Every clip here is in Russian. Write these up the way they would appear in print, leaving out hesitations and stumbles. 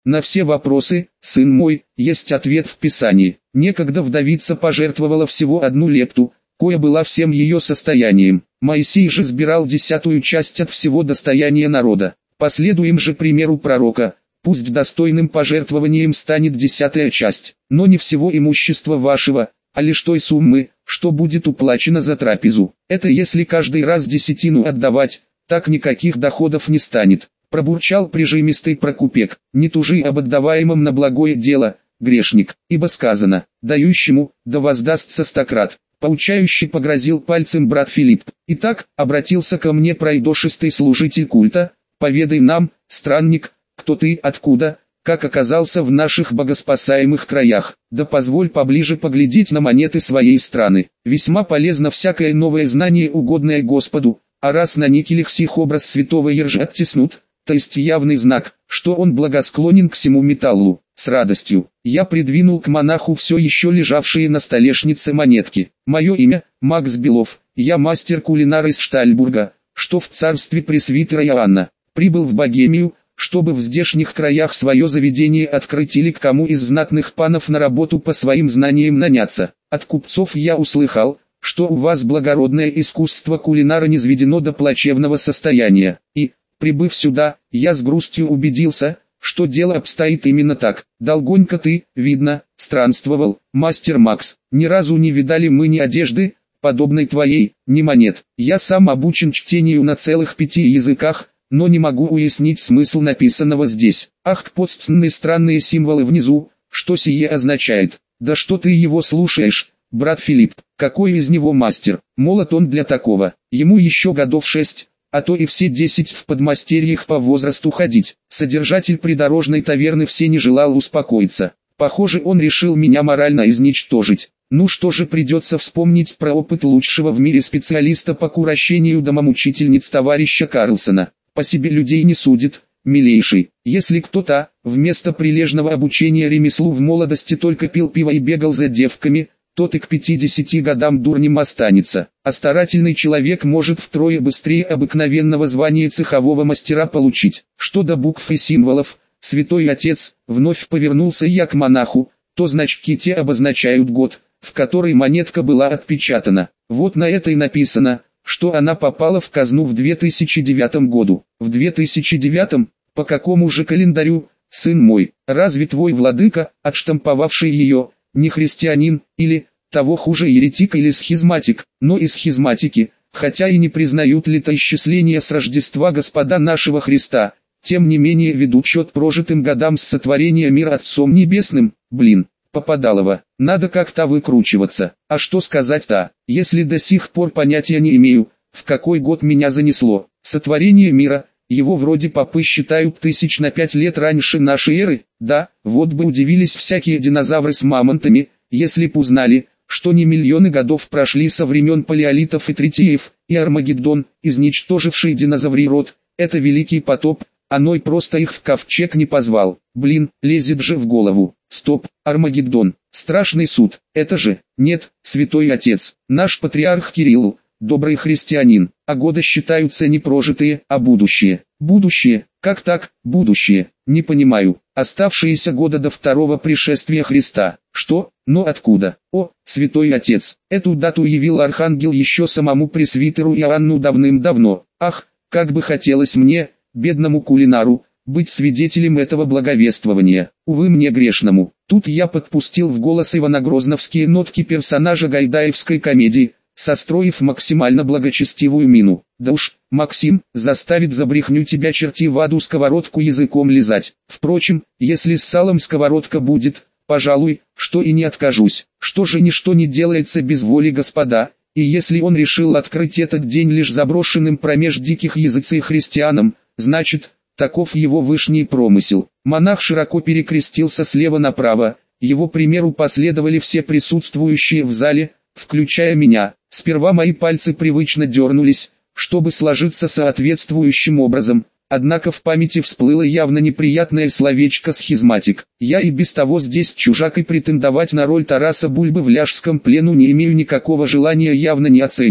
На все вопросы, сын мой, есть ответ в Писании. Некогда вдовица пожертвовала всего 1 лепту, кое была всем ее состоянием. Моисей же сбирал 10-ю часть от всего достояния народа. Последуем же примеру пророка, пусть достойным пожертвованием станет 10-я часть, но не всего имущества вашего, а лишь той суммы, что будет уплачено за трапезу. Это если каждый раз десятину отдавать, так никаких доходов не станет. Пробурчал прижимистый Прокупек: не тужи об отдаваемом на благое дело, грешник, ибо сказано, дающему, да воздастся 100-крат. Поучающий погрозил пальцем брат Филипп. Итак, обратился ко мне пройдошистый служитель культа: поведай нам, странник, кто ты, откуда, как оказался в наших богоспасаемых краях, да позволь поближе поглядеть на монеты своей страны. Весьма полезно всякое новое знание, угодное Господу, а раз на никелях сих образ святого Ержа оттиснут, то есть явный знак, что он благосклонен к всему металлу. С радостью я придвинул к монаху все еще лежавшие на столешнице монетки. Мое имя Макс Белов, я мастер-кулинар из Штальбурга, что в царстве пресвитера Иоанна. Прибыл в Богемию, чтобы в здешних краях свое заведение открыть или к кому из знатных панов на работу по своим знаниям наняться. От купцов я услыхал, что у вас благородное искусство кулинара низведено до плачевного состояния, и, прибыв сюда, я с грустью убедился, что дело обстоит именно так. Долгонько ты, видно, странствовал, мастер Макс. Ни разу не видали мы ни одежды, подобной твоей, ни монет. Я сам обучен чтению на целых 5 языках, но не могу уяснить смысл написанного здесь. Ах, подстные странные символы внизу, что сие означает? Да что ты его слушаешь, брат Филипп, какой из него мастер? Молод он для такого, ему еще годов 6. А то и все 10 в подмастерьях по возрасту ходить. Содержатель придорожной таверны все не желал успокоиться. Похоже, он решил меня морально изничтожить. Ну что же, придется вспомнить про опыт лучшего в мире специалиста по курощению домомучительниц товарища Карлсона. По себе людей не судит, милейший. Если кто-то, вместо прилежного обучения ремеслу в молодости только пил пиво и бегал за девками, тот и к 50 годам дурнем останется, а старательный человек может втрое быстрее обыкновенного звания цехового мастера получить. Что до букв и символов, святой отец, вновь повернулся я к монаху, то значки те обозначают год, в который монетка была отпечатана. Вот на этой написано, что она попала в казну в 2009 году. В 2009? По какому же календарю, сын мой? Разве твой владыка, отштамповавший ее, не христианин, или, того хуже, еретик или схизматик? Но и схизматики, хотя и не признают летоисчисления с Рождества Господа нашего Христа, тем не менее ведут счет прожитым годам с сотворения мира Отцом Небесным. Блин, Попадалова, надо как-то выкручиваться. А что сказать-то, если до сих пор понятия не имею, в какой год меня занесло? Сотворение мира, его вроде попы считают 1005 лет раньше нашей эры. Да, вот бы удивились всякие динозавры с мамонтами, если б узнали, что не миллионы годов прошли со времен палеолитов и третиев, и Армагеддон, изничтоживший динозаврий род, это великий потоп, а Ной просто их в ковчег не позвал. Блин, лезет же в голову. Стоп, Армагеддон, страшный суд, это же, нет, святой отец, наш патриарх Кирилл, добрый христианин, а годы считаются не прожитые, а будущее. Будущее, как так, будущее, не понимаю, оставшиеся года до второго пришествия Христа. Что, но откуда? О, святой отец, эту дату явил архангел еще самому пресвитеру Иоанну давным-давно. Ах, как бы хотелось мне, бедному кулинару, быть свидетелем этого благовествования. Увы мне грешному. Тут я подпустил в голос ивано-грозновские нотки персонажа гайдаевской комедии, состроив максимально благочестивую мину. Да уж, Максим, заставит за брехню тебя черти в аду сковородку языком лизать. Впрочем, если с салом сковородка будет, пожалуй, что и не откажусь. Что же ничто не делается без воли Господа, и если он решил открыть этот день лишь заброшенным промеж диких языцей христианам, значит, таков его вышний промысел. Монах широко перекрестился слева направо, его примеру последовали все присутствующие в зале, включая меня. Сперва мои пальцы привычно дернулись, чтобы сложиться соответствующим образом, однако в памяти всплыло явно неприятное словечко «схизматик». Я и без того здесь чужак, и претендовать на роль Тараса Бульбы в ляжском плену не имею никакого желания, явно не оценит.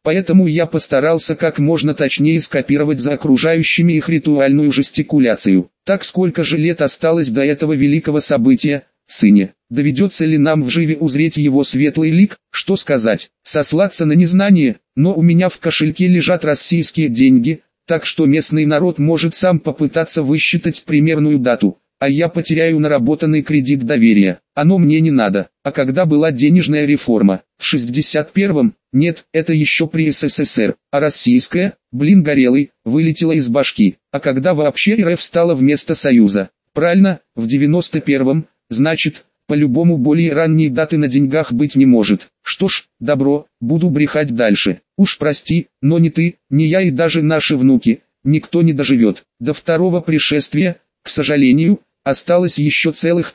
Поэтому я постарался как можно точнее скопировать за окружающими их ритуальную жестикуляцию. Так сколько же лет осталось до этого великого события, сыне? Доведется ли нам вживе узреть его светлый лик? Что сказать? Сослаться на незнание, но у меня в кошельке лежат российские деньги, так что местный народ может сам попытаться высчитать примерную дату, а я потеряю наработанный кредит доверия. Оно мне не надо. А когда была денежная реформа? В 61-м? Нет, это еще при СССР. А российская, блин горелый, вылетела из башки. А когда вообще РФ стала вместо Союза? Правильно, в 91-м, значит, по-любому более ранней даты на деньгах быть не может. Что ж, добро, буду брехать дальше. Уж прости, но ни ты, ни я и даже наши внуки, никто не доживет. До второго пришествия, к сожалению, осталось еще целых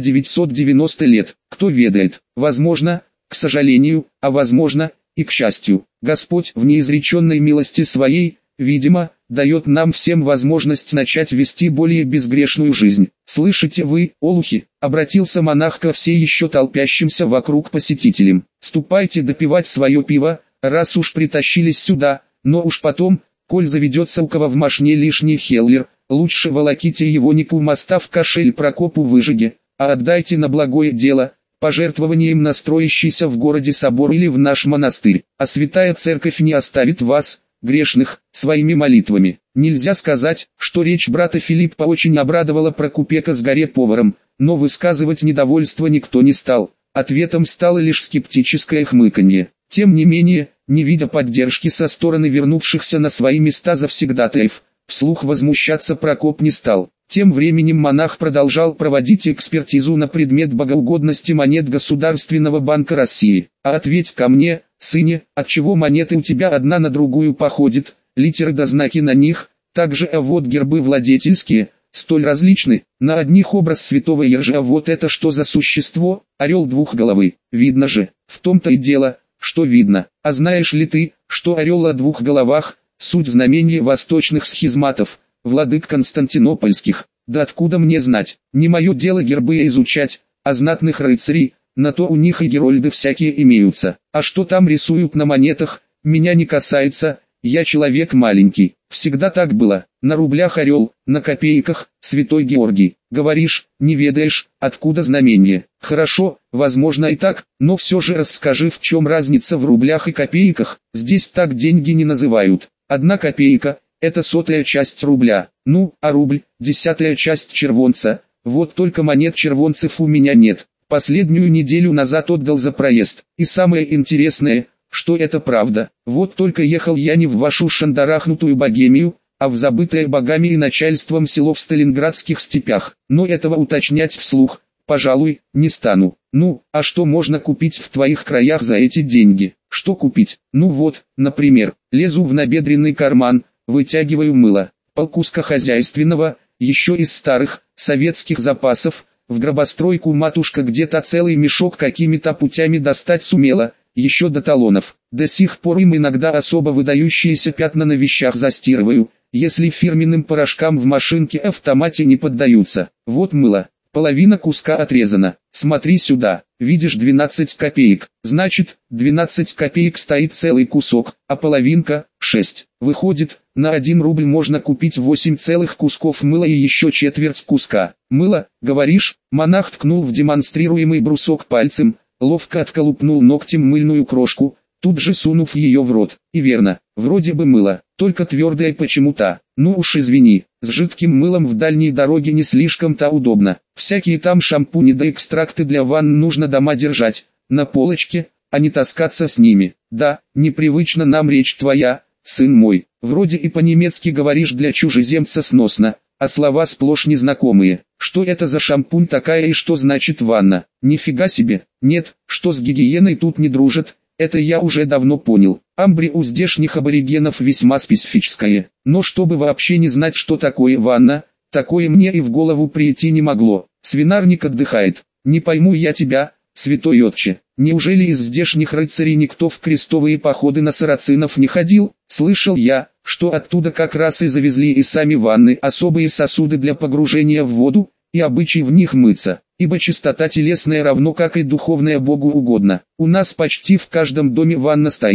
1990 лет. Кто ведает, возможно, к сожалению, а возможно, и к счастью. Господь в неизреченной милости своей, видимо, дает нам всем возможность начать вести более безгрешную жизнь. «Слышите вы, олухи?» — обратился монах ко все еще толпящимся вокруг посетителям. «Ступайте допивать свое пиво, раз уж притащились сюда, но уж потом, коль заведется у кого в мошне лишний хеллер, лучше волоките его не к моста в кошель Прокопу Выжиге, а отдайте на благое дело, пожертвованием на строящийся в городе собор или в наш монастырь, а святая церковь не оставит вас, грешных, своими молитвами». Нельзя сказать, что речь брата Филиппа очень обрадовала Прокупека с горе-поваром, но высказывать недовольство никто не стал. Ответом стало лишь скептическое хмыканье. Тем не менее, не видя поддержки со стороны вернувшихся на свои места завсегдатаев, вслух возмущаться Прокоп не стал. Тем временем монах продолжал проводить экспертизу на предмет богоугодности монет Государственного банка России. «А ответь ко мне, сыне, отчего монеты у тебя одна на другую походят, литеры да знаки на них, также вот гербы владетельские, столь различны, на одних образ святого Ержа, а вот это что за существо, орел двухголовый, видно же, в том-то и дело, что видно. А знаешь ли ты, что орел о двух головах, суть знамения восточных схизматов, владык константинопольских? Да откуда мне знать, не мое дело гербы изучать, а знатных рыцарей, на то у них и герольды всякие имеются. А что там рисуют на монетах, меня не касается, я человек маленький, всегда так было, на рублях орел, на копейках, святой Георгий. Говоришь, не ведаешь, откуда знамение. Хорошо, возможно и так, но все же расскажи, в чем разница в рублях и копейках. Здесь так деньги не называют. 1 копейка – это 100-я часть рубля, ну, а рубль – 10-я часть червонца. Вот только монет червонцев у меня нет. Последнюю неделю назад отдал за проезд. И самое интересное, что это правда. Вот только ехал я не в вашу шандарахнутую Богемию, а в забытое богами и начальством село в сталинградских степях. Но этого уточнять вслух, пожалуй, не стану. Ну, а что можно купить в твоих краях за эти деньги? Что купить? Ну вот, например, лезу в набедренный карман, вытягиваю мыло, полкуска хозяйственного, еще из старых, советских запасов, в гробостройку матушка где-то целый мешок какими-то путями достать сумела, еще до талонов. До сих пор им иногда особо выдающиеся пятна на вещах застирываю, если фирменным порошкам в машинке-автомате не поддаются. Вот мыло, половина куска отрезана. Смотри сюда, видишь 12 копеек, значит, 12 копеек стоит целый кусок, а половинка – 6. Выходит, на 1 рубль можно купить 8 целых кусков мыла и еще четверть куска. Мыло, говоришь? Монах ткнул в демонстрируемый брусок пальцем, ловко отколупнул ногтем мыльную крошку, тут же сунув ее в рот. И верно, вроде бы мыло, только твердое почему-то. Ну уж извини, с жидким мылом в дальней дороге не слишком-то удобно. Всякие там шампуни да экстракты для ванн нужно дома держать, на полочке, а не таскаться с ними. Да, непривычно нам речь твоя, сын мой. Вроде и по-немецки говоришь для чужеземца сносно, а слова сплошь незнакомые. Что это за шампунь такая и что значит ванна? Нифига себе. Нет, что с гигиеной тут не дружат, это я уже давно понял. Амбре у здешних аборигенов весьма специфическое. Но чтобы вообще не знать, что такое ванна, такое мне и в голову прийти не могло. Свинарник отдыхает. Не пойму я тебя, святой отче. Неужели из здешних рыцарей никто в крестовые походы на сарацинов не ходил? Слышал я, что оттуда как раз и завезли и сами ванны, особые сосуды для погружения в воду, и обычай в них мыться, ибо чистота телесная равно как и духовная Богу угодна. У нас почти в каждом доме ванна стоит,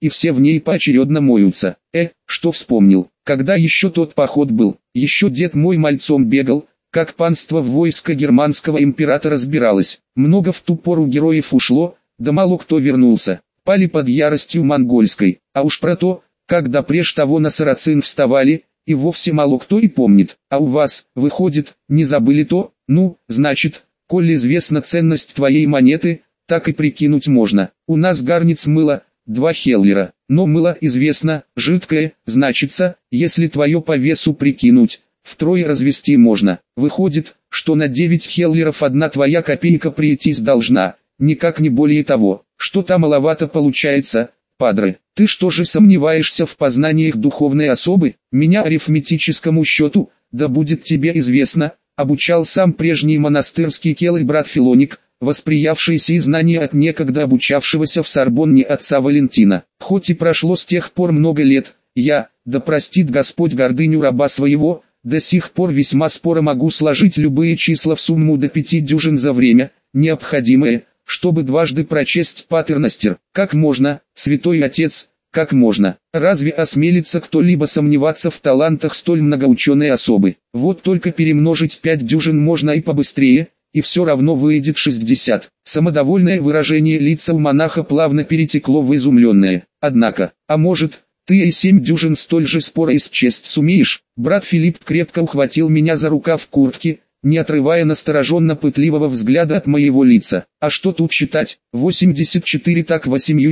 и все в ней поочередно моются. Что вспомнил, когда еще тот поход был, еще дед мой мальцом бегал, как панство в войско германского императора разбиралось. Много в ту пору героев ушло, да мало кто вернулся, пали под яростью монгольской, а уж про то, как допреж того на сарацин вставали, и вовсе мало кто и помнит. А у вас, выходит, не забыли то? Ну, значит, коль известна ценность твоей монеты, так и прикинуть можно. У нас гарниц мыло, 2 хеллера, но мыло известно, жидкое, значится, если твое по весу прикинуть, втрое развести можно. Выходит, что на 9 хеллеров одна твоя копейка прийтись должна, никак не более того. Что-то маловато получается, падре. Ты что же сомневаешься в познаниях духовной особы? Меня арифметическому счету, да будет тебе известно, обучал сам прежний монастырский келый брат Филоник, восприявшийся и знания от некогда обучавшегося в Сорбонне отца Валентина. Хоть и прошло с тех пор много лет, я, да простит Господь гордыню раба своего, до сих пор весьма споро могу сложить любые числа в сумму до 5 дюжин за время, необходимое, чтобы дважды прочесть патерностер. Как можно, святой отец, как можно? Разве осмелится кто-либо сомневаться в талантах столь многоученой особы? Вот только перемножить 5 дюжин можно и побыстрее, и все равно выйдет 60. Самодовольное выражение лица у монаха плавно перетекло в изумленное. Однако, а может, ты и 7 дюжин столь же споро исчесть сумеешь? Брат Филипп крепко ухватил меня за рукав куртки, не отрывая настороженно-пытливого взгляда от моего лица. А что тут считать? 84 так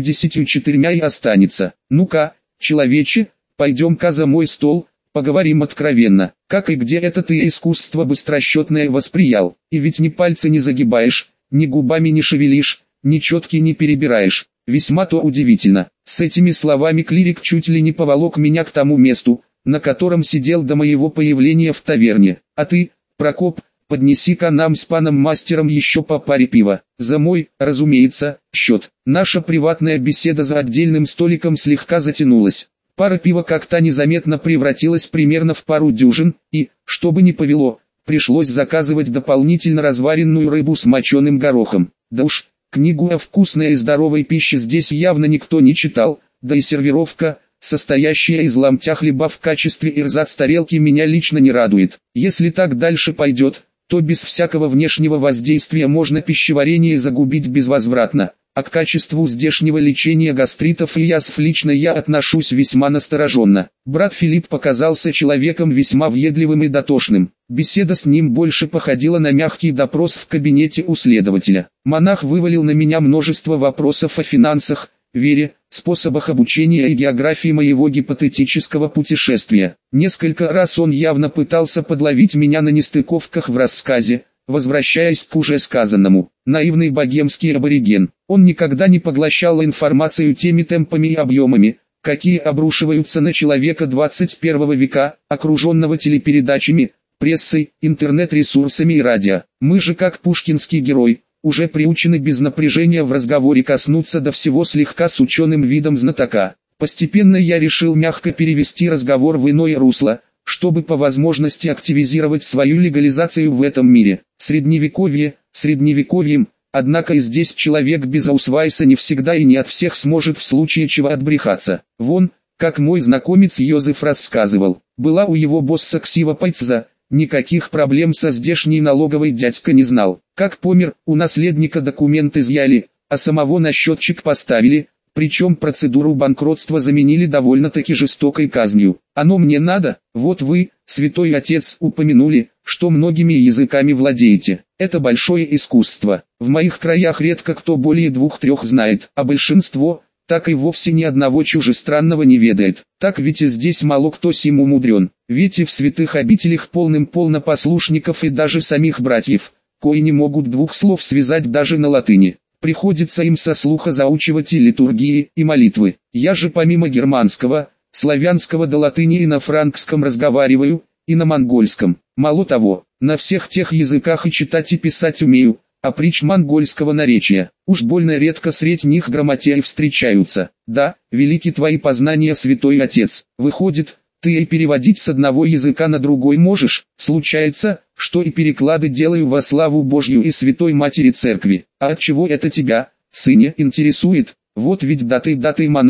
84 и останется. Ну-ка, человече, пойдем-ка за мой стол, поговорим откровенно. Как и где это ты искусство быстросчетное восприял? И ведь ни пальцы не загибаешь, ни губами не шевелишь, ни четки не перебираешь. Весьма то удивительно. С этими словами клирик чуть ли не поволок меня к тому месту, на котором сидел до моего появления в таверне. А ты, Прокоп, поднеси-ка нам с паном-мастером еще по паре пива. За мой, разумеется, счет. Наша приватная беседа за отдельным столиком слегка затянулась. Пара пива как-то незаметно превратилась примерно в пару дюжин, и, чтобы не повело, пришлось заказывать дополнительно разваренную рыбу с моченым горохом. Да уж, книгу о вкусной и здоровой пище здесь явно никто не читал, да и сервировка, состоящая из ломтя хлеба в качестве ирзац тарелки, меня лично не радует. Если так дальше пойдет, то без всякого внешнего воздействия можно пищеварение загубить безвозвратно. А к качеству здешнего лечения гастритов и язв лично я отношусь весьма настороженно. Брат Филипп показался человеком весьма въедливым и дотошным. Беседа с ним больше походила на мягкий допрос в кабинете у следователя. Монах вывалил на меня множество вопросов о финансах, вере, способах обучения и географии моего гипотетического путешествия. Несколько раз он явно пытался подловить меня на нестыковках в рассказе, возвращаясь к уже сказанному. Наивный богемский абориген. Он никогда не поглощал информацию теми темпами и объемами, какие обрушиваются на человека 21 века, окруженного телепередачами, прессой, интернет-ресурсами и радио. Мы же как пушкинский герой, уже приучены без напряжения в разговоре коснуться до всего слегка с ученым видом знатока. Постепенно я решил мягко перевести разговор в иное русло, чтобы по возможности активизировать свою легализацию в этом мире. Средневековье, средневековьем, однако и здесь человек без аусвайса не всегда и не от всех сможет в случае чего отбрехаться. Вон, как мой знакомец Йозеф рассказывал, была у его босса ксива Пайцза, никаких проблем со здешней налоговой дядька не знал. Как помер, у наследника документ изъяли, а самого на счетчик поставили, причем процедуру банкротства заменили довольно-таки жестокой казнью. Оно мне надо? Вот вы, святой отец, упомянули, что многими языками владеете. Это большое искусство. В моих краях редко кто более 2-3 знает, а большинство, так и вовсе ни одного чужестранного не ведает. Так ведь и здесь мало кто сим умудрен. Ведь и в святых обителях полным-полно послушников и даже самих братьев, кои не могут 2 слов связать даже на латыни. Приходится им со слуха заучивать и литургии, и молитвы. Я же помимо германского, славянского до латыни и на франкском разговариваю, и на монгольском. Мало того, на всех тех языках и читать и писать умею, а притч монгольского наречия. Уж больно редко средь них грамотеи встречаются. Да, велики твои познания, святой отец. Выходит, ты и переводить с одного языка на другой можешь. Случается, что и переклады делаю во славу Божью и Святой Матери Церкви. А от чего это тебя, сыне, интересует? Вот ведь датый монах,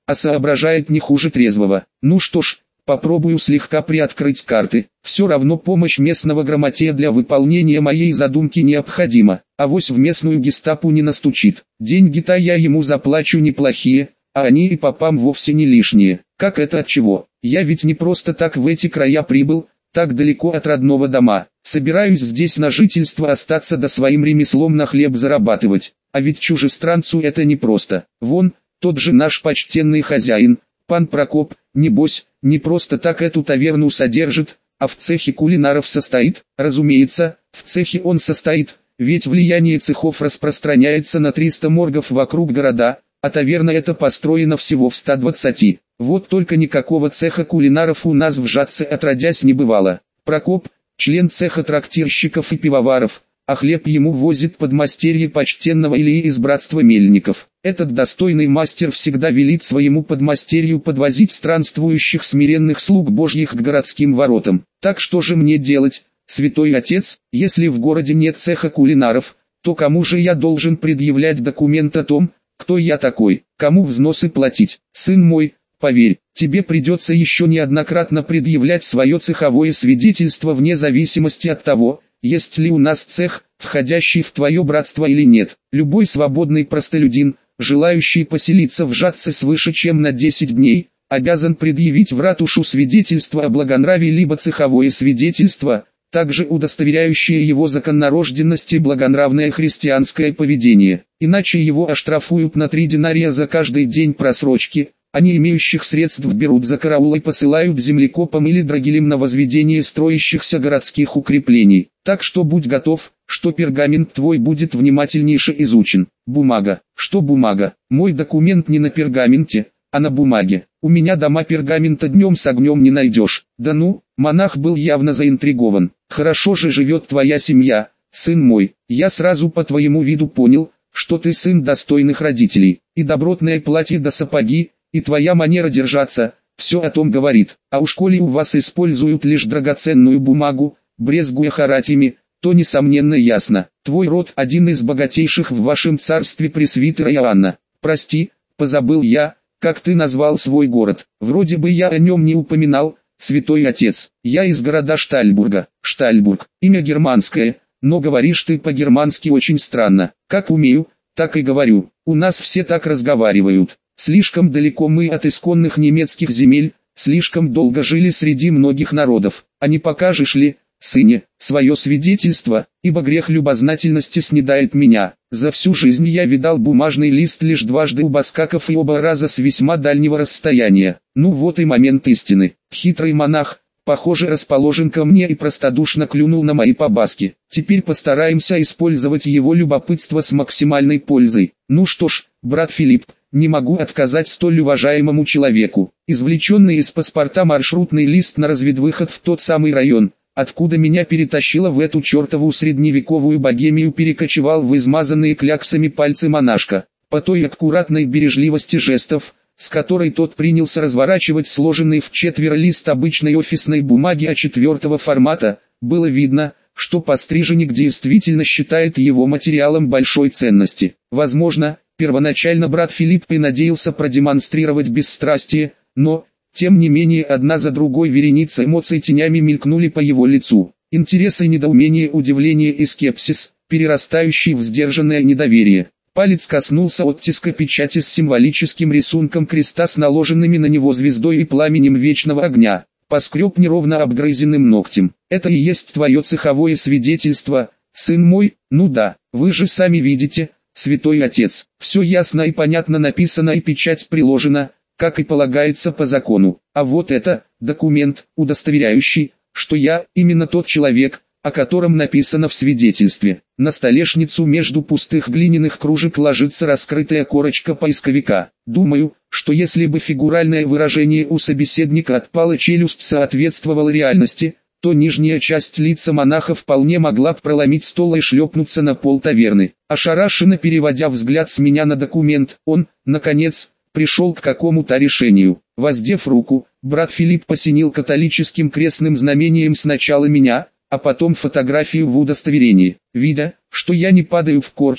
а соображает не хуже трезвого. Ну что ж, попробую слегка приоткрыть карты. Все равно помощь местного грамотея для выполнения моей задумки необходима. Авось в местную гестапо не настучит. Деньги-то я ему заплачу неплохие, а они и попам вовсе не лишние. Как это отчего? Я ведь не просто так в эти края прибыл, так далеко от родного дома. Собираюсь здесь на жительство остаться да своим ремеслом на хлеб зарабатывать. А ведь чужестранцу это непросто. Вон, тот же наш почтенный хозяин, пан Прокоп, небось, не просто так эту таверну содержит, а в цехе кулинаров состоит. Разумеется, в цехе он состоит, ведь влияние цехов распространяется на 300 моргов вокруг города, а таверна эта построена всего в 120. Вот только никакого цеха кулинаров у нас в Жатце отродясь не бывало. Прокоп, член цеха трактирщиков и пивоваров, а хлеб ему возит подмастерье почтенного Ильи из братства мельников. Этот достойный мастер всегда велит своему подмастерью подвозить странствующих смиренных слуг Божьих к городским воротам. Так что же мне делать, святой отец, если в городе нет цеха кулинаров, то кому же я должен предъявлять документ о том, кто я такой, кому взносы платить? Сын мой, поверь, тебе придется еще неоднократно предъявлять свое цеховое свидетельство вне зависимости от того, есть ли у нас цех, входящий в твое братство или нет. Любой свободный простолюдин, желающий поселиться в Жатце свыше чем на 10 дней, обязан предъявить в ратушу свидетельство о благонравии либо цеховое свидетельство, также удостоверяющее его законнорожденность и благонравное христианское поведение. Иначе его оштрафуют на 3 динария за каждый день просрочки, а не имеющих средств берут за караул и посылают землекопам или драгилям на возведение строящихся городских укреплений. Так что будь готов, что пергамент твой будет внимательнейше изучен. Бумага. Что бумага? Мой документ не на пергаменте, а на бумаге. У меня дома пергамента днем с огнем не найдешь. Да ну, монах был явно заинтригован. Хорошо же живет твоя семья, сын мой. Я сразу по твоему виду понял, что ты сын достойных родителей. И добротное платье да сапоги, и твоя манера держаться, все о том говорит. А уж коли у вас используют лишь драгоценную бумагу, брезгуя харатьями, то несомненно ясно. Твой род один из богатейших в вашем царстве пресвитера Иоанна. Прости, позабыл я, как ты назвал свой город. Вроде бы я о нем не упоминал, святой отец. Я из города Штальбурга. Штальбург, имя германское, но говоришь ты по-германски очень странно. Как умею, так и говорю. У нас все так разговаривают. Слишком далеко мы от исконных немецких земель, слишком долго жили среди многих народов. А не покажешь ли, сыне, свое свидетельство, ибо грех любознательности снедает меня. За всю жизнь я видал бумажный лист лишь дважды у баскаков и оба раза с весьма дальнего расстояния. Ну вот и момент истины. Хитрый монах, похоже, расположен ко мне и простодушно клюнул на мои побаски. Теперь постараемся использовать его любопытство с максимальной пользой. Ну что ж, брат Филипп, не могу отказать столь уважаемому человеку. Извлеченный из паспорта маршрутный лист на разведвыход в тот самый район, откуда меня перетащило в эту чертову средневековую богемию, перекочевал в измазанные кляксами пальцы монашка. По той аккуратной бережливости жестов, с которой тот принялся разворачивать сложенный в четверо лист обычной офисной бумаги А4 формата, было видно, что постриженник действительно считает его материалом большой ценности. Возможно, первоначально брат Филипп и надеялся продемонстрировать бесстрастие, но, тем не менее, одна за другой вереница эмоций тенями мелькнули по его лицу. Интерес и недоумение, удивление и скепсис, перерастающий в сдержанное недоверие. Палец коснулся оттиска печати с символическим рисунком креста с наложенными на него звездой и пламенем вечного огня. Поскреб неровно обгрызенным ногтем. Это и есть твое цеховое свидетельство, сын мой? Ну да, вы же сами видите, святой отец. Все ясно и понятно написано и печать приложена, как и полагается по закону. А вот это, документ, удостоверяющий, что я именно тот человек, о котором написано в свидетельстве. На столешницу между пустых глиняных кружек ложится раскрытая корочка поисковика. Думаю, что если бы фигуральное выражение у собеседника «отпала челюсть» соответствовало реальности, то нижняя часть лица монаха вполне могла бы проломить стол и шлепнуться на пол таверны. Ошарашенно переводя взгляд с меня на документ, он, наконец, пришел к какому-то решению. Воздев руку, брат Филипп посенил католическим крестным знамением сначала меня, а потом фотографию в удостоверении. Видя, что я не падаю в корчах,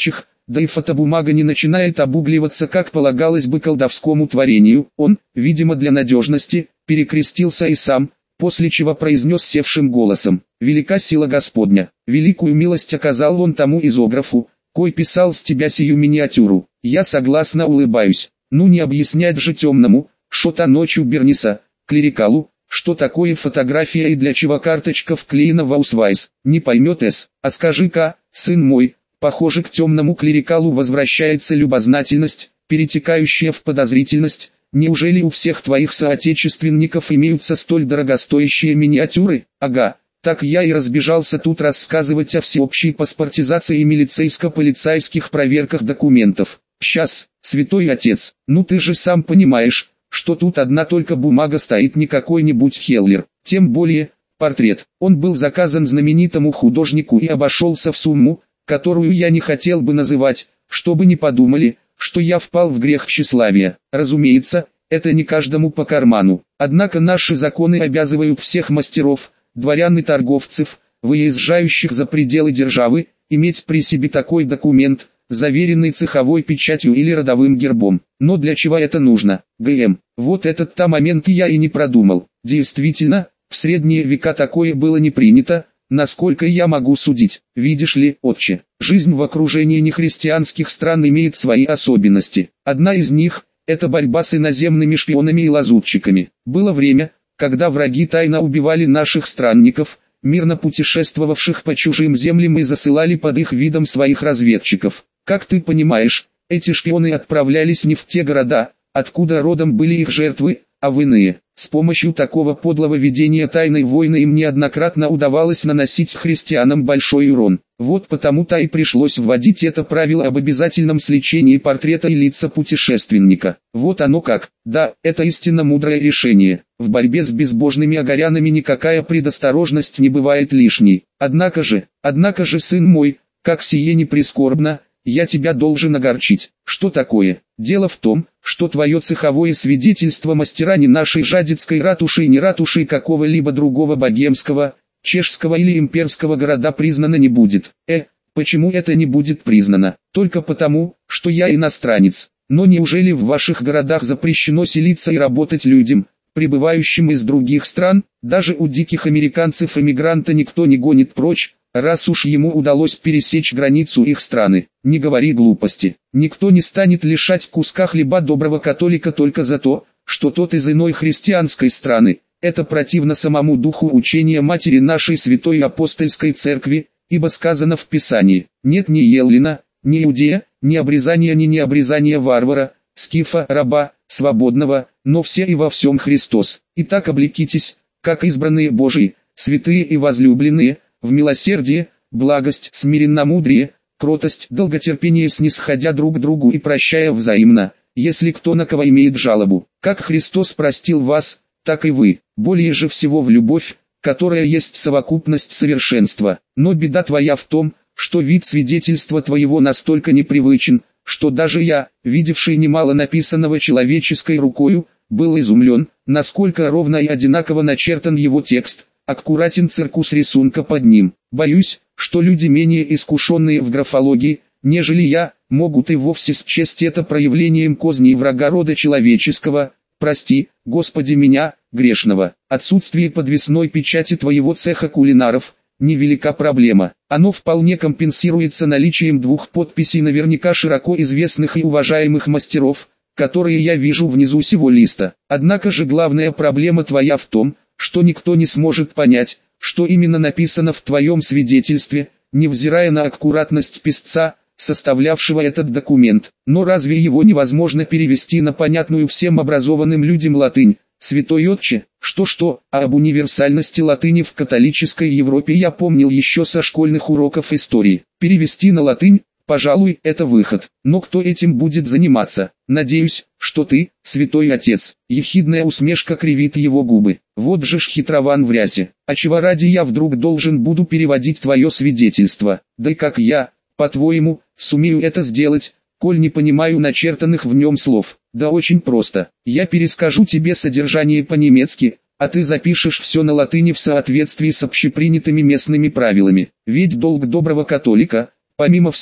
да и фотобумага не начинает обугливаться, как полагалось бы колдовскому творению. Он, видимо для надежности, перекрестился и сам, после чего произнес севшим голосом: «Велика сила Господня, великую милость оказал он тому изографу, кой писал с тебя сию миниатюру». Я согласно улыбаюсь. Ну не объяснять же темному, шо-то ночью Берниса, клерикалу, что такое фотография и для чего карточка вклеена в аусвайс, не поймет С. А скажи-ка, сын мой, похоже, к темному клерикалу возвращается любознательность, перетекающая в подозрительность. Неужели у всех твоих соотечественников имеются столь дорогостоящие миниатюры? Ага, так я и разбежался тут рассказывать о всеобщей паспортизации и милицейско-полицейских проверках документов. Сейчас, святой отец, ну ты же сам понимаешь, что тут одна только бумага стоит, не какой-нибудь Хеллер, тем более, портрет. Он был заказан знаменитому художнику и обошелся в сумму, которую я не хотел бы называть, чтобы не подумали, что я впал в грех тщеславия. Разумеется, это не каждому по карману. Однако наши законы обязывают всех мастеров, дворян и торговцев, выезжающих за пределы державы, иметь при себе такой документ, заверенный цеховой печатью или родовым гербом. Но для чего это нужно? ГМ. Вот этот-то момент я и не продумал. Действительно, в средние века такое было не принято, насколько я могу судить. Видишь ли, отче, жизнь в окружении нехристианских стран имеет свои особенности. Одна из них – это борьба с иноземными шпионами и лазутчиками. Было время, когда враги тайно убивали наших странников, мирно путешествовавших по чужим землям, и засылали под их видом своих разведчиков. Как ты понимаешь, эти шпионы отправлялись не в те города, откуда родом были их жертвы, а в иные. С помощью такого подлого ведения тайной войны им неоднократно удавалось наносить христианам большой урон. Вот потому-то и пришлось вводить это правило об обязательном сличении портрета и лица путешественника. Вот оно как. Да, это истинно мудрое решение. В борьбе с безбожными огорянами никакая предосторожность не бывает лишней. Однако же, сын мой, как сие не прискорбно, я тебя должен огорчить. Что такое? Дело в том, что твое цеховое свидетельство мастера ни нашей жадицкой ратуши, ни ратуши какого-либо другого богемского, чешского или имперского города признано не будет. Почему это не будет признано? Только потому, что я иностранец. Но неужели в ваших городах запрещено селиться и работать людям, прибывающим из других стран? Даже у диких американцев эмигранта никто не гонит прочь, раз уж ему удалось пересечь границу их страны. Не говори глупости. Никто не станет лишать куска хлеба доброго католика только за то, что тот из иной христианской страны. Это противно самому духу учения Матери нашей Святой Апостольской Церкви, ибо сказано в Писании: нет ни еллина, ни иудея, ни обрезания, ни необрезания варвара, скифа, раба, свободного, но все и во всем Христос. Итак облекитесь, как избранные Божии, святые и возлюбленные, в милосердие, благость, смиренномудрие, кротость, долготерпение, снисходя друг другу и прощая взаимно, если кто на кого имеет жалобу. Как Христос простил вас, так и вы. Более же всего в любовь, которая есть совокупность совершенства. Но беда твоя в том, что вид свидетельства твоего настолько непривычен, что даже я, видевший немало написанного человеческой рукою, был изумлен, насколько ровно и одинаково начертан его текст, аккуратен циркус рисунка под ним. Боюсь, что люди менее искушенные в графологии, нежели я, могут и вовсе счесть это проявлением козней врага рода человеческого. Прости, Господи, меня, грешного. Отсутствие подвесной печати твоего цеха кулинаров – невелика проблема. Оно вполне компенсируется наличием двух подписей наверняка широко известных и уважаемых мастеров, которые я вижу внизу сего листа. Однако же главная проблема твоя в том, что никто не сможет понять, что именно написано в твоем свидетельстве, невзирая на аккуратность писца, составлявшего этот документ. Но разве его невозможно перевести на понятную всем образованным людям латынь? Святой отче, что, а об универсальности латыни в католической Европе я помнил еще со школьных уроков истории. Перевести на латынь, пожалуй, это выход. Но кто этим будет заниматься? Надеюсь, что ты, святой отец. Ехидная усмешка кривит его губы. Вот же ж хитрован в рясе. А чего ради я вдруг должен буду переводить твое свидетельство? Да и как я, по-твоему, сумею это сделать, коль не понимаю начертанных в нем слов? Да очень просто. Я перескажу тебе содержание по-немецки, а ты запишешь все на латыни в соответствии с общепринятыми местными правилами. Ведь долг доброго католика, помимо всего,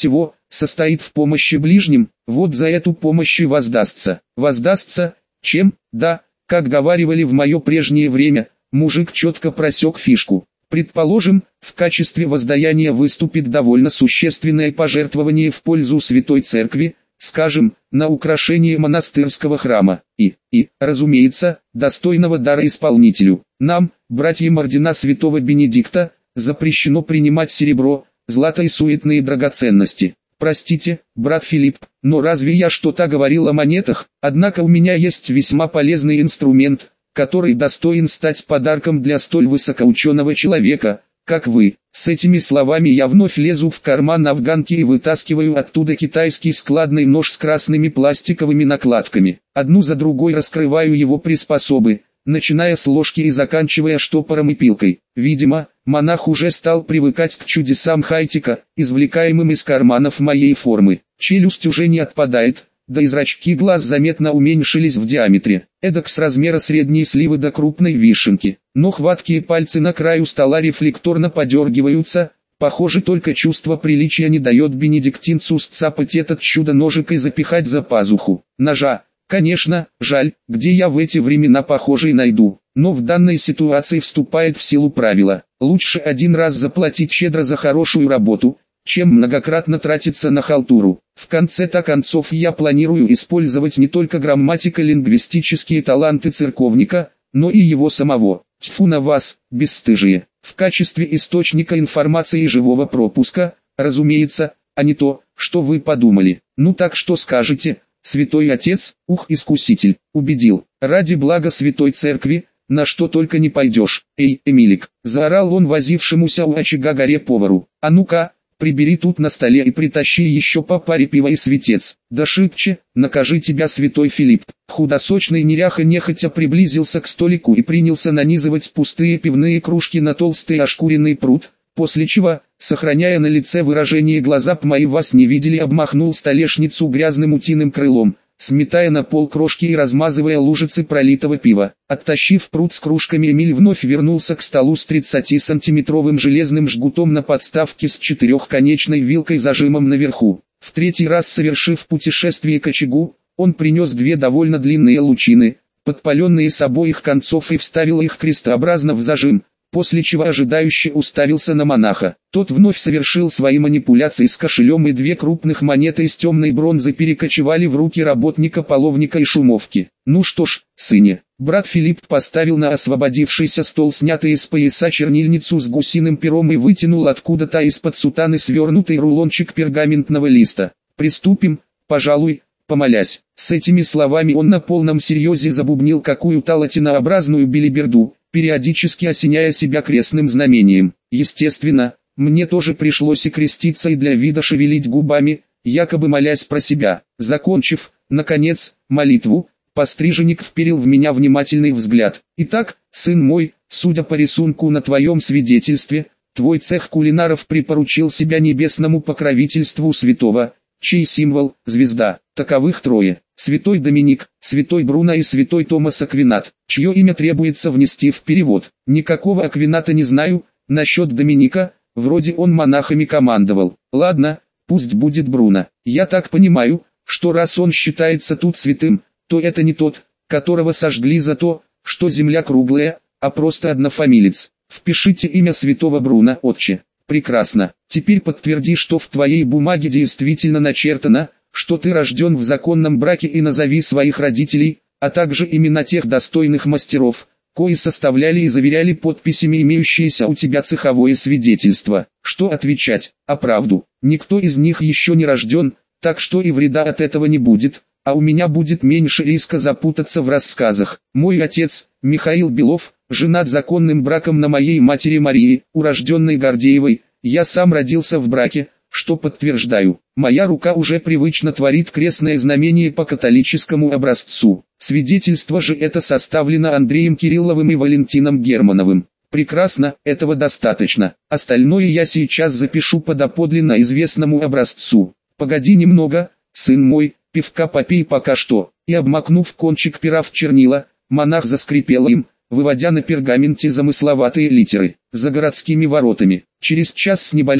состоит в помощи ближним, вот за эту помощь и воздастся. Воздастся? Чем? Да, как говаривали в мое прежнее время, мужик четко просек фишку. Предположим, в качестве воздаяния выступит довольно существенное пожертвование в пользу Святой Церкви, скажем, на украшение монастырского храма, разумеется, достойного дара исполнителю. Нам, братьям ордена Святого Бенедикта, запрещено принимать серебро, злато и суетные драгоценности. Простите, брат Филипп, но разве я что-то говорил о монетах? Однако у меня есть весьма полезный инструмент, который достоин стать подарком для столь высокоученого человека, как вы. С этими словами я вновь лезу в карман афганки и вытаскиваю оттуда китайский складной нож с красными пластиковыми накладками. Одну за другой раскрываю его приспособы, начиная с ложки и заканчивая штопором и пилкой. Видимо, монах уже стал привыкать к чудесам хай-тека, извлекаемым из карманов моей формы. Челюсть уже не отпадает, да и зрачки глаз заметно уменьшились в диаметре, эдак с размера средней сливы до крупной вишенки. Но хваткие пальцы на краю стола рефлекторно подергиваются, похоже, только чувство приличия не дает бенедиктинцу сцапать этот чудо-ножик и запихать за пазуху. Ножа, конечно, жаль, где я в эти времена похожий найду, но в данной ситуации вступает в силу правило: лучше один раз заплатить щедро за хорошую работу, чем многократно тратиться на халтуру. В конце-то концов я планирую использовать не только грамматико-лингвистические таланты церковника, но и его самого. Тьфу на вас, бесстыжие. В качестве источника информации и живого пропуска, разумеется, а не то, что вы подумали. Ну так что скажете, святой отец? Искуситель, убедил. Ради блага святой церкви, на что только не пойдешь. Эй, Эмилик, заорал он возившемуся у очага горе повару. А ну-ка, прибери тут на столе и притащи еще по паре пива и светец. Да шибче, накажи тебя святой Филипп. Худосочный неряха нехотя приблизился к столику и принялся нанизывать пустые пивные кружки на толстый ошкуренный прут, после чего, сохраняя на лице выражение «глаза б мои вас не видели», обмахнул столешницу грязным утиным крылом, сметая на пол крошки и размазывая лужицы пролитого пива. Оттащив прут с кружками, Эмиль вновь вернулся к столу с 30-сантиметровым железным жгутом на подставке с четырехконечной вилкой-зажимом наверху. В третий раз совершив путешествие к очагу, он принес две довольно длинные лучины, подпаленные с обоих концов, и вставил их крестообразно в зажим, после чего ожидающе уставился на монаха. Тот вновь совершил свои манипуляции с кошелем, и две крупных монеты из темной бронзы перекочевали в руки работника половника и шумовки. Ну что ж, сыне, брат Филипп поставил на освободившийся стол снятый из пояса чернильницу с гусиным пером и вытянул откуда-то из-под сутаны свернутый рулончик пергаментного листа. Приступим, пожалуй, помолясь. С этими словами он на полном серьезе забубнил какую-то латинообразную белиберду, периодически осеняя себя крестным знамением. Естественно, мне тоже пришлось и креститься, и для вида шевелить губами, якобы молясь про себя. Закончив, наконец, молитву, постриженник вперил в меня внимательный взгляд. Итак, сын мой, судя по рисунку на твоем свидетельстве, твой цех кулинаров припоручил себя небесному покровительству святого, чей символ – звезда. Таковых трое: святой Доминик, святой Бруно и святой Томас Аквинат, чье имя требуется внести в перевод. Никакого Аквината не знаю, насчет Доминика, вроде он монахами командовал. Ладно, пусть будет Бруно. Я так понимаю, что раз он считается тут святым, то это не тот, которого сожгли за то, что земля круглая, а просто однофамилец. Впишите имя святого Бруно, отче. Прекрасно. Теперь подтверди, что в твоей бумаге действительно начертано, что ты рожден в законном браке, и назови своих родителей, а также имена тех достойных мастеров, кои составляли и заверяли подписями имеющееся у тебя цеховое свидетельство. Что отвечать? А правду. Никто из них еще не рожден, так что и вреда от этого не будет, а у меня будет меньше риска запутаться в рассказах. Мой отец, Михаил Белов, женат законным браком на моей матери Марии, урожденной Гордеевой. Я сам родился в браке, что подтверждаю. Моя рука уже привычно творит крестное знамение по католическому образцу. Свидетельство же это составлено Андреем Кирилловым и Валентином Германовым. Прекрасно, этого достаточно. Остальное я сейчас запишу по доподлинно известному образцу. Погоди немного, сын мой, пивка попей пока что. И обмакнув кончик пера в чернила, монах заскрипел им, выводя на пергаменте замысловатые литеры. За городскими воротами, через час с небольшим,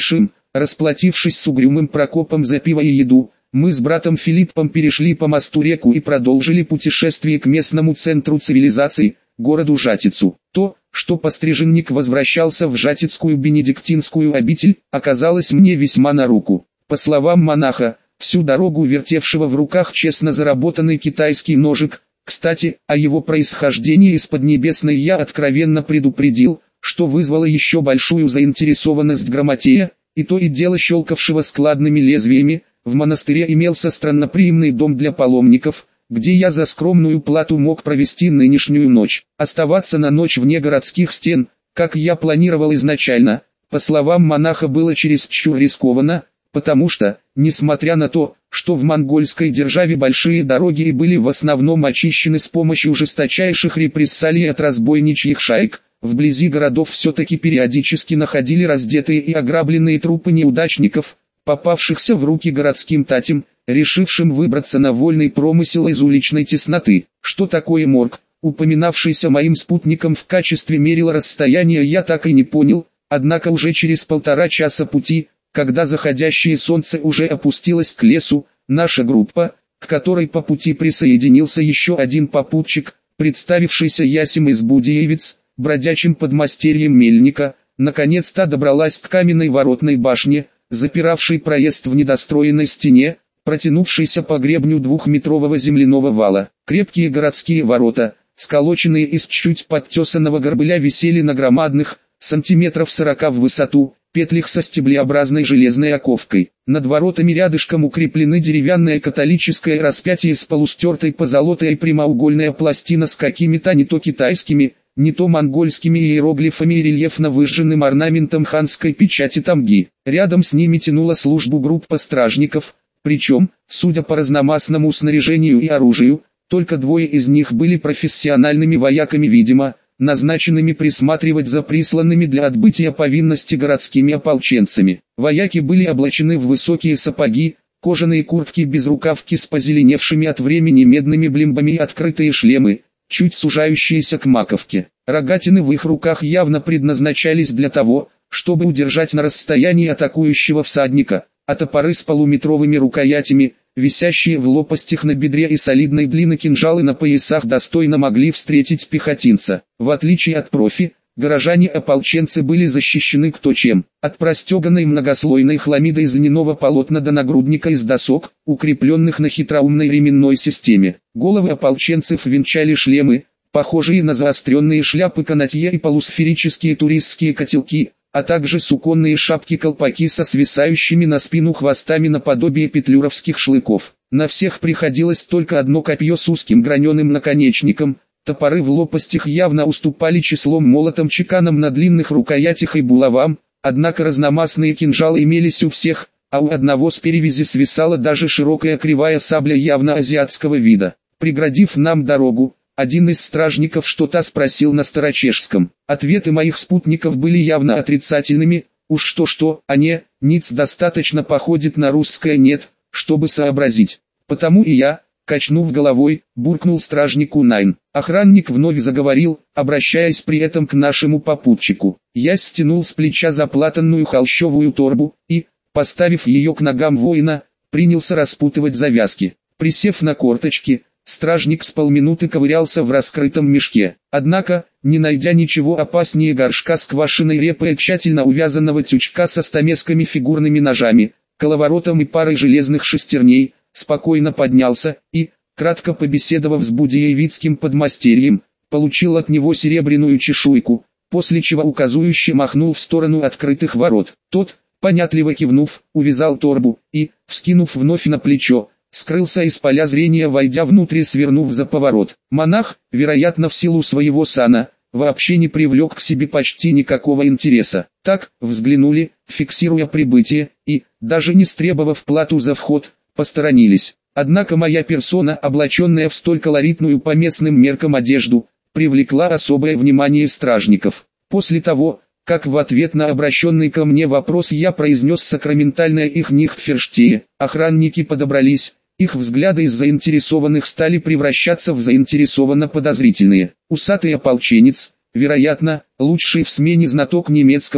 расплатившись с угрюмым Прокопом за пиво и еду, мы с братом Филиппом перешли по мосту реку и продолжили путешествие к местному центру цивилизации, городу Жатицу. То, что постриженник возвращался в Жатицкую бенедиктинскую обитель, оказалось мне весьма на руку. По словам монаха, всю дорогу вертевшего в руках честно заработанный китайский ножик, кстати, о его происхождении из Поднебесной я откровенно предупредил, что вызвало еще большую заинтересованность грамотея, и то и дело щелкавшего складными лезвиями. В монастыре имелся странноприимный дом для паломников, где я за скромную плату мог провести нынешнюю ночь. Оставаться на ночь вне городских стен, как я планировал изначально, по словам монаха, было чересчур рискованно, потому что, несмотря на то, что в монгольской державе большие дороги были в основном очищены с помощью жесточайших репрессалий от разбойничьих шаек, вблизи городов все-таки периодически находили раздетые и ограбленные трупы неудачников, попавшихся в руки городским татям, решившим выбраться на вольный промысел из уличной тесноты. Что такое морг, упоминавшийся моим спутником в качестве мерила расстояния, я так и не понял, однако уже через 1,5 часа пути, когда заходящее солнце уже опустилось к лесу, наша группа, к которой по пути присоединился еще один попутчик, представившийся Ясим из Будеевец, бродячим подмастерьем мельника, наконец-то добралась к каменной воротной башне, запиравшей проезд в недостроенной стене, протянувшейся по гребню 2-метрового земляного вала. Крепкие городские ворота, сколоченные из чуть подтесанного горбыля, висели на громадных, сантиметров 40 в высоту, петлях со стеблеобразной железной оковкой. Над воротами рядышком укреплены деревянное католическое распятие с полустертой позолотой и прямоугольная пластина с какими-то не то китайскими, не то монгольскими иероглифами и рельефно выжженным орнаментом ханской печати тамги. Рядом с ними тянула службу группа стражников, причем, судя по разномастному снаряжению и оружию, только 2 из них были профессиональными вояками, видимо, назначенными присматривать за присланными для отбытия повинности городскими ополченцами. Вояки были облачены в высокие сапоги, кожаные куртки без рукавки с позеленевшими от времени медными блимбами и открытые шлемы, чуть сужающиеся к маковке. Рогатины в их руках явно предназначались для того, чтобы удержать на расстоянии атакующего всадника, а топоры с полуметровыми рукоятями, висящие в лопастях на бедре, и солидной длины кинжалы на поясах достойно могли встретить пехотинца. В отличие от профи, горожане-ополченцы были защищены кто чем, от простеганной многослойной хламиды из льняного полотна до нагрудника из досок, укрепленных на хитроумной ременной системе. Головы ополченцев венчали шлемы, похожие на заостренные шляпы канатье, и полусферические туристские котелки, а также суконные шапки-колпаки со свисающими на спину хвостами наподобие петлюровских шлыков. На всех приходилось только одно копье с узким граненым наконечником. Топоры в лопастях явно уступали числом молотам-чеканам на длинных рукоятях и булавам, однако разномастные кинжалы имелись у всех, а у одного с перевязи свисала даже широкая кривая сабля явно азиатского вида. Преградив нам дорогу, один из стражников что-то спросил на старочешском. Ответы моих спутников были явно отрицательными, уж что-что, а не, ниц достаточно походит на русское «нет», чтобы сообразить. Потому и я, качнув головой, буркнул стражнику Найн. Охранник вновь заговорил, обращаясь при этом к нашему попутчику. Я стянул с плеча заплатанную холщовую торбу и, поставив ее к ногам воина, принялся распутывать завязки. Присев на корточки, стражник с полминуты ковырялся в раскрытом мешке. Однако, не найдя ничего опаснее горшка с квашеной репой и тщательно увязанного тючка со стамесками, фигурными ножами, коловоротом и парой железных шестерней, спокойно поднялся и, кратко побеседовав с будеевицким подмастерьем, получил от него серебряную чешуйку, после чего указующе махнул в сторону открытых ворот. Тот, понятливо кивнув, увязал торбу и, вскинув вновь на плечо, скрылся из поля зрения, войдя внутрь, свернув за поворот. Монах, вероятно в силу своего сана, вообще не привлек к себе почти никакого интереса. Так, взглянули, фиксируя прибытие, и, даже не стребовав плату за вход, посторонились. Однако моя персона, облаченная в столь колоритную по местным меркам одежду, привлекла особое внимание стражников. После того, как в ответ на обращенный ко мне вопрос я произнес сакраментальное «их нихферштее», охранники подобрались, их взгляды из заинтересованных стали превращаться в заинтересованно подозрительные. Усатый ополченец, вероятно, лучший в смене знаток немецкого,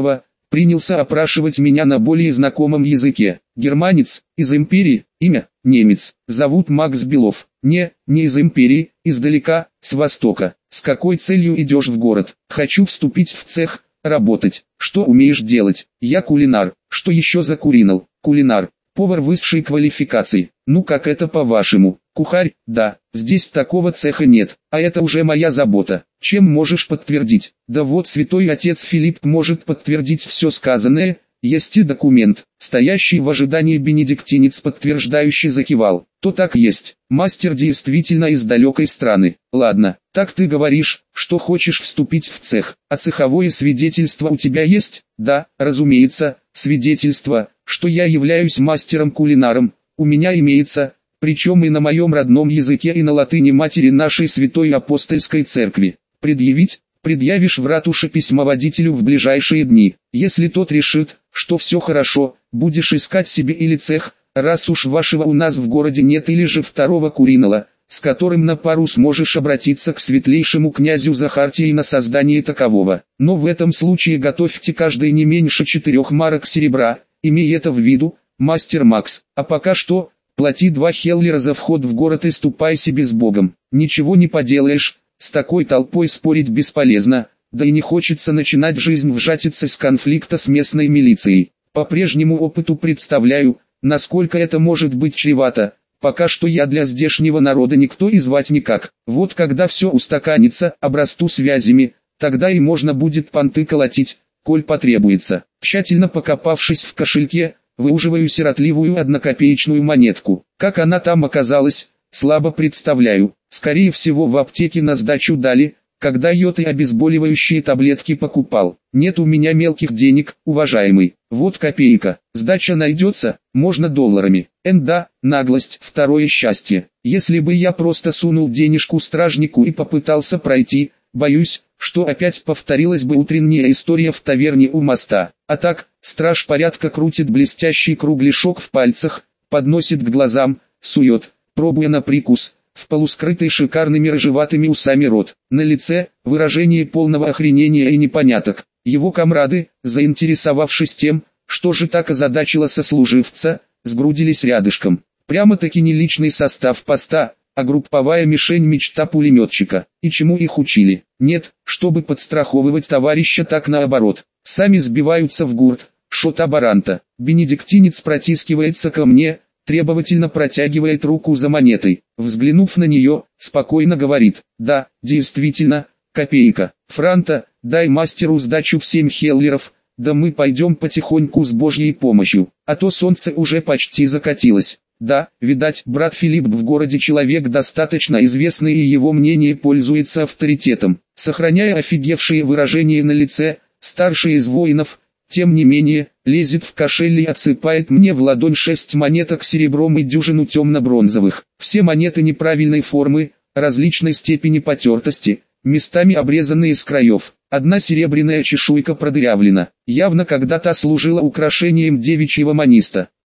принялся опрашивать меня на более знакомом языке. Германец, из империи, имя, немец, зовут Макс Белов. Не из империи, издалека, с востока. С какой целью идешь в город? Хочу вступить в цех, работать. Что умеешь делать? Я кулинар. Что еще за куринал? Кулинар. Повар высшей квалификации. Ну как это по-вашему? Кухарь? Да, здесь такого цеха нет, а это уже моя забота. Чем можешь подтвердить? Да вот святой отец Филипп может подтвердить все сказанное. Есть и документ. Стоящий в ожидании бенедиктинец подтверждающий закивал. То так есть. Мастер действительно из далекой страны. Ладно, так ты говоришь, что хочешь вступить в цех. А цеховое свидетельство у тебя есть? Да, разумеется, свидетельство, что я являюсь мастером-кулинаром, у меня имеется, причем и на моем родном языке и на латыни матери нашей святой апостольской церкви. Предъявить? Предъявишь в ратуше письмоводителю в ближайшие дни. Если тот решит, что все хорошо, будешь искать себе или цех, раз уж вашего у нас в городе нет, или же второго куринала, с которым на пару сможешь обратиться к светлейшему князю Захартии на создание такового. Но в этом случае готовьте каждый не меньше 4 марок серебра, имей это в виду, мастер Макс. А пока что, плати 2 хеллера за вход в город и ступай себе с Богом. Ничего не поделаешь, с такой толпой спорить бесполезно, да и не хочется начинать жизнь вжатиться с конфликта с местной милицией. По прежнему опыту представляю, насколько это может быть чревато. Пока что я для здешнего народа никто и звать никак. Вот когда все устаканится, обрасту связями, тогда и можно будет понты колотить, коль потребуется. Тщательно покопавшись в кошельке, выуживаю сиротливую однокопеечную монетку. Как она там оказалась, слабо представляю. Скорее всего в аптеке на сдачу дали, когда йод и обезболивающие таблетки покупал. Нет у меня мелких денег, уважаемый. Вот копейка. Сдача найдется, можно долларами. Да, наглость, второе счастье. Если бы я просто сунул денежку стражнику и попытался пройти, боюсь, что опять повторилась бы утренняя история в таверне у моста. А так, страж порядка крутит блестящий кругляшок в пальцах, подносит к глазам, сует, пробуя на прикус, в полускрытый шикарными рыжеватыми усами рот. На лице выражение полного охренения и непоняток. Его комрады, заинтересовавшись тем, что же так озадачило сослуживца, сгрудились рядышком. Прямо-таки не личный состав поста, а групповая мишень мечта пулеметчика. И чему их учили? Нет, чтобы подстраховывать товарища, так наоборот. Сами сбиваются в гурт, шота баранта. Бенедиктинец протискивается ко мне, требовательно протягивает руку за монетой. Взглянув на нее, спокойно говорит: «Да, действительно, копейка. Франта, дай мастеру сдачу в 7 хеллеров, да мы пойдем потихоньку с Божьей помощью, а то солнце уже почти закатилось». Да, видать, брат Филипп в городе человек достаточно известный и его мнение пользуется авторитетом. Сохраняя офигевшие выражения на лице, старший из воинов, тем не менее, лезет в кошель и отсыпает мне в ладонь 6 монеток серебром и дюжину темно-бронзовых. Все монеты неправильной формы, различной степени потертости, местами обрезанные с краев. Одна серебряная чешуйка продырявлена, явно когда-то служила украшением девичьего маниста.